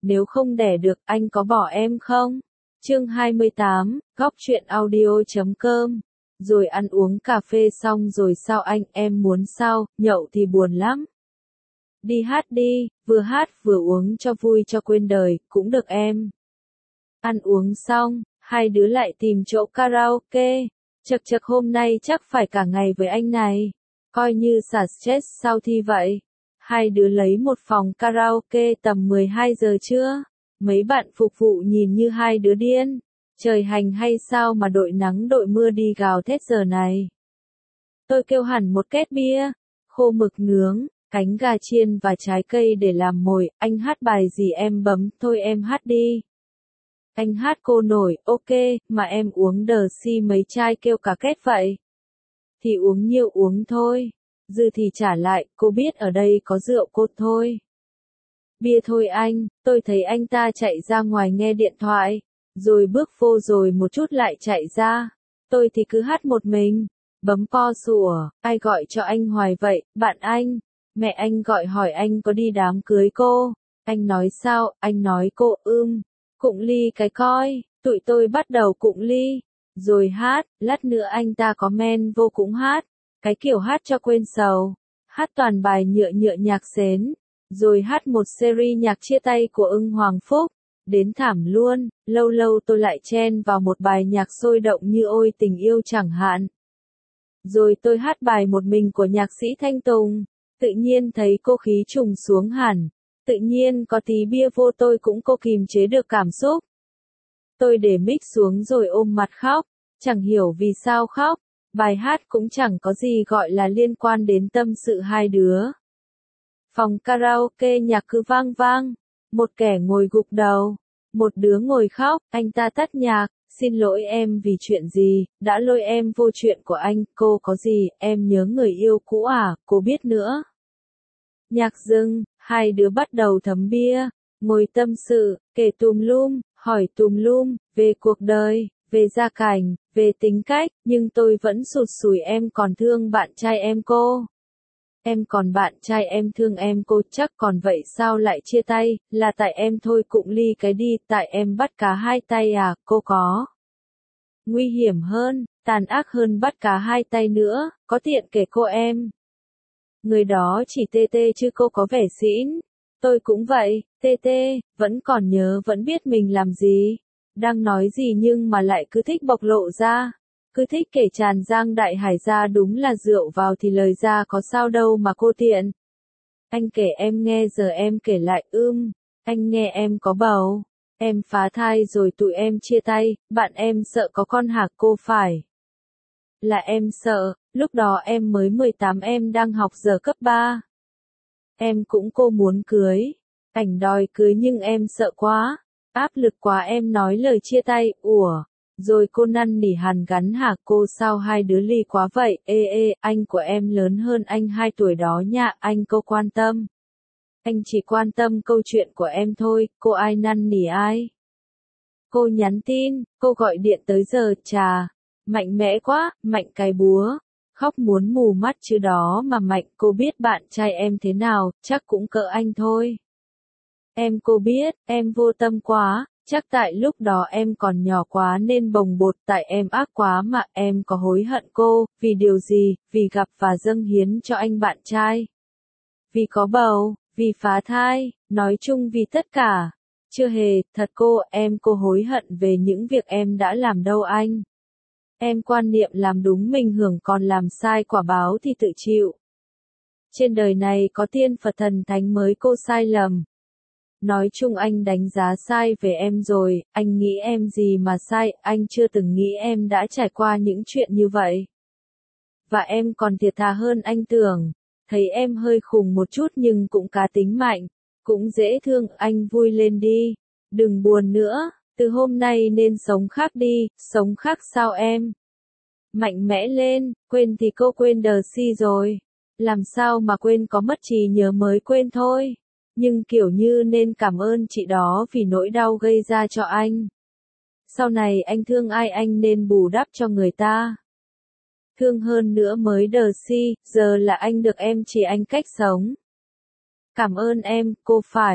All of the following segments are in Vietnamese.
nếu không đẻ được, anh có bỏ em không? Chương 28, góc truyện audio.com. Rồi ăn uống cà phê xong rồi sao anh, em muốn sao, nhậu thì buồn lắm. Đi hát đi, vừa hát vừa uống cho vui cho quên đời, cũng được em. Ăn uống xong, hai đứa lại tìm chỗ karaoke. Chật chật hôm nay chắc phải cả ngày với anh này. Coi như xả stress sau thi vậy. Hai đứa lấy một phòng karaoke tầm 12 giờ trưa. Mấy bạn phục vụ nhìn như hai đứa điên. Trời hành hay sao mà đội nắng đội mưa đi gào thét giờ này. Tôi kêu hẳn một két bia, khô mực nướng, cánh gà chiên và trái cây để làm mồi. Anh hát bài gì em bấm, thôi em hát đi. Anh hát cô nổi, ok, mà em uống đờ si mấy chai kêu cả két vậy. Thì uống nhiều uống thôi, dư thì trả lại, cô biết ở đây có rượu cốt thôi. Bia thôi anh, tôi thấy anh ta chạy ra ngoài nghe điện thoại, rồi bước vô rồi một chút lại chạy ra. Tôi thì cứ hát một mình, bấm po sủa, ai gọi cho anh hoài vậy, bạn anh. Mẹ anh gọi hỏi anh có đi đám cưới cô. Anh nói sao, anh nói cô cụng ly cái coi, tụi tôi bắt đầu cụng ly, rồi hát, lát nữa anh ta có men vô cũng hát, cái kiểu hát cho quên sầu, hát toàn bài nhựa nhựa nhạc xến, rồi hát một series nhạc chia tay của Ưng Hoàng Phúc, đến thảm luôn, lâu lâu tôi lại chen vào một bài nhạc sôi động như Ôi Tình Yêu chẳng hạn. Rồi tôi hát bài một mình của nhạc sĩ Thanh Tùng, tự nhiên thấy cô khí trùng xuống hẳn. Tự nhiên có tí bia vô tôi cũng cô kìm chế được cảm xúc. Tôi để mic xuống rồi ôm mặt khóc, chẳng hiểu vì sao khóc, bài hát cũng chẳng có gì gọi là liên quan đến tâm sự hai đứa. Phòng karaoke nhạc cứ vang vang, một kẻ ngồi gục đầu, một đứa ngồi khóc, anh ta tắt nhạc, xin lỗi em vì chuyện gì, đã lôi em vô chuyện của anh, cô có gì, em nhớ người yêu cũ à, cô biết nữa. Nhạc dừng, hai đứa bắt đầu thấm bia, ngồi tâm sự, kể tùm lum, hỏi tùm lum, về cuộc đời, về gia cảnh, về tính cách, nhưng tôi vẫn sụt sùi em còn thương bạn trai em cô. Em còn bạn trai em thương em cô chắc còn vậy sao lại chia tay, là tại em thôi cụng ly cái đi, tại em bắt cá hai tay à, cô có. Nguy hiểm hơn, tàn ác hơn bắt cá hai tay nữa, có tiện kể cô em. Người đó chỉ tê tê chứ cô có vẻ xỉn. Tôi cũng vậy, tê tê, vẫn còn nhớ vẫn biết mình làm gì. Đang nói gì nhưng mà lại cứ thích bộc lộ ra. Cứ thích kể tràn giang đại hải ra đúng là rượu vào thì lời ra có sao đâu mà cô tiện. Anh kể em nghe giờ em kể lại anh nghe em có bầu. Em phá thai rồi tụi em chia tay, bạn em sợ có con hạc cô phải. Là em sợ, lúc đó em mới 18 em đang học giờ cấp 3. Em cũng cô muốn cưới, ảnh đòi cưới nhưng em sợ quá, áp lực quá em nói lời chia tay, rồi cô năn nỉ hàn gắn hả cô sao hai đứa ly quá vậy, anh của em lớn hơn anh 2 tuổi đó nha, anh cô quan tâm. Anh chỉ quan tâm câu chuyện của em thôi, cô ai năn nỉ ai. Cô nhắn tin, cô gọi điện tới giờ, chà. Mạnh mẽ quá, Mạnh cái búa. Khóc muốn mù mắt chứ đó mà Mạnh, cô biết bạn trai em thế nào, chắc cũng cỡ anh thôi. Em cô biết, em vô tâm quá, chắc tại lúc đó em còn nhỏ quá nên bồng bột, tại em ác quá mà em có hối hận cô, vì điều gì, vì gặp và dâng hiến cho anh bạn trai. Vì có bầu, vì phá thai, nói chung vì tất cả. Chưa hề, thật em cô hối hận về những việc em đã làm đâu anh. Em quan niệm làm đúng mình hưởng còn làm sai quả báo thì tự chịu. Trên đời này có tiên Phật thần thánh mới cô sai lầm. Nói chung anh đánh giá sai về em rồi, anh nghĩ em gì mà sai, anh chưa từng nghĩ em đã trải qua những chuyện như vậy. Và em còn thiệt thà hơn anh tưởng, thấy em hơi khùng một chút nhưng cũng cá tính mạnh, cũng dễ thương, anh vui lên đi, đừng buồn nữa, từ hôm nay nên sống khác đi, sống khác sao em? Mạnh mẽ lên, quên thì cô quên đờ si rồi. Làm sao mà quên, có mất trí nhớ mới quên thôi. Nhưng kiểu như nên cảm ơn chị đó vì nỗi đau gây ra cho anh. Sau này anh thương ai anh nên bù đắp cho người ta. Thương hơn nữa mới đờ si, giờ là anh được em chỉ anh cách sống. Cảm ơn em, cô phải.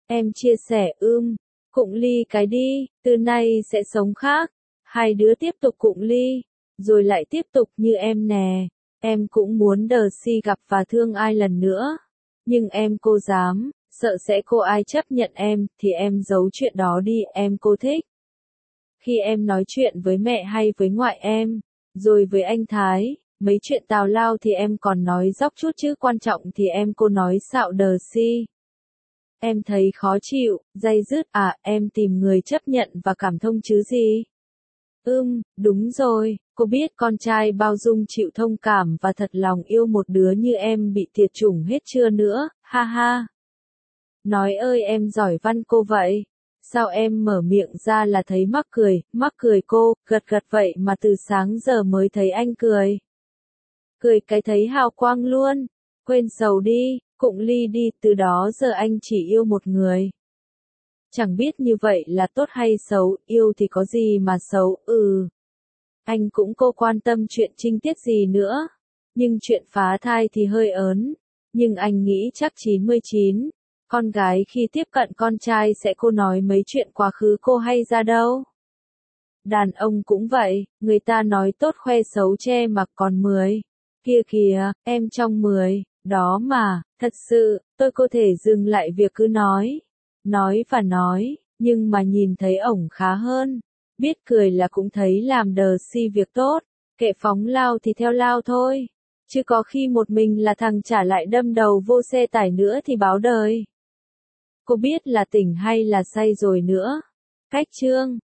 Em chia sẻ cụng ly cái đi, từ nay sẽ sống khác. Hai đứa tiếp tục cụng ly, rồi lại tiếp tục như em nè. Em cũng muốn Darcy gặp và thương ai lần nữa. Nhưng em cô dám, sợ sẽ cô ai chấp nhận em, thì em giấu chuyện đó đi, em cô thích. Khi em nói chuyện với mẹ hay với ngoại em, rồi với anh Thái, mấy chuyện tào lao thì em còn nói dóc chút chứ quan trọng thì em cô nói xạo Darcy. Em thấy khó chịu, day dứt em tìm người chấp nhận và cảm thông chứ gì. Đúng rồi, cô biết con trai bao dung chịu thông cảm và thật lòng yêu một đứa như em bị tiệt chủng hết chưa nữa, ha ha. Nói ơi em giỏi văn cô vậy. Sao em mở miệng ra là thấy mắc cười cô, gật gật vậy mà từ sáng giờ mới thấy anh cười. Cười cái thấy hào quang luôn, quên sầu đi, cụng ly đi, từ đó giờ anh chỉ yêu một người. Chẳng biết như vậy là tốt hay xấu, yêu thì có gì mà xấu, Anh cũng cô quan tâm chuyện trinh tiết gì nữa. Nhưng chuyện phá thai thì hơi ớn. Nhưng anh nghĩ chắc 99. Con gái khi tiếp cận con trai sẽ cô nói mấy chuyện quá khứ cô hay ra đâu. Đàn ông cũng vậy, người ta nói tốt khoe xấu che mặc còn 10. Kia kìa, em trong 10, đó mà, thật sự, tôi có thể dừng lại việc cứ nói và nói, nhưng mà nhìn thấy ổng khá hơn. Biết cười là cũng thấy làm Darcy việc tốt, kệ phóng lao thì theo lao thôi. Chứ có khi một mình là thằng trả lại đâm đầu vô xe tải nữa thì báo đời. Cô biết là tỉnh hay là say rồi nữa. Cách chương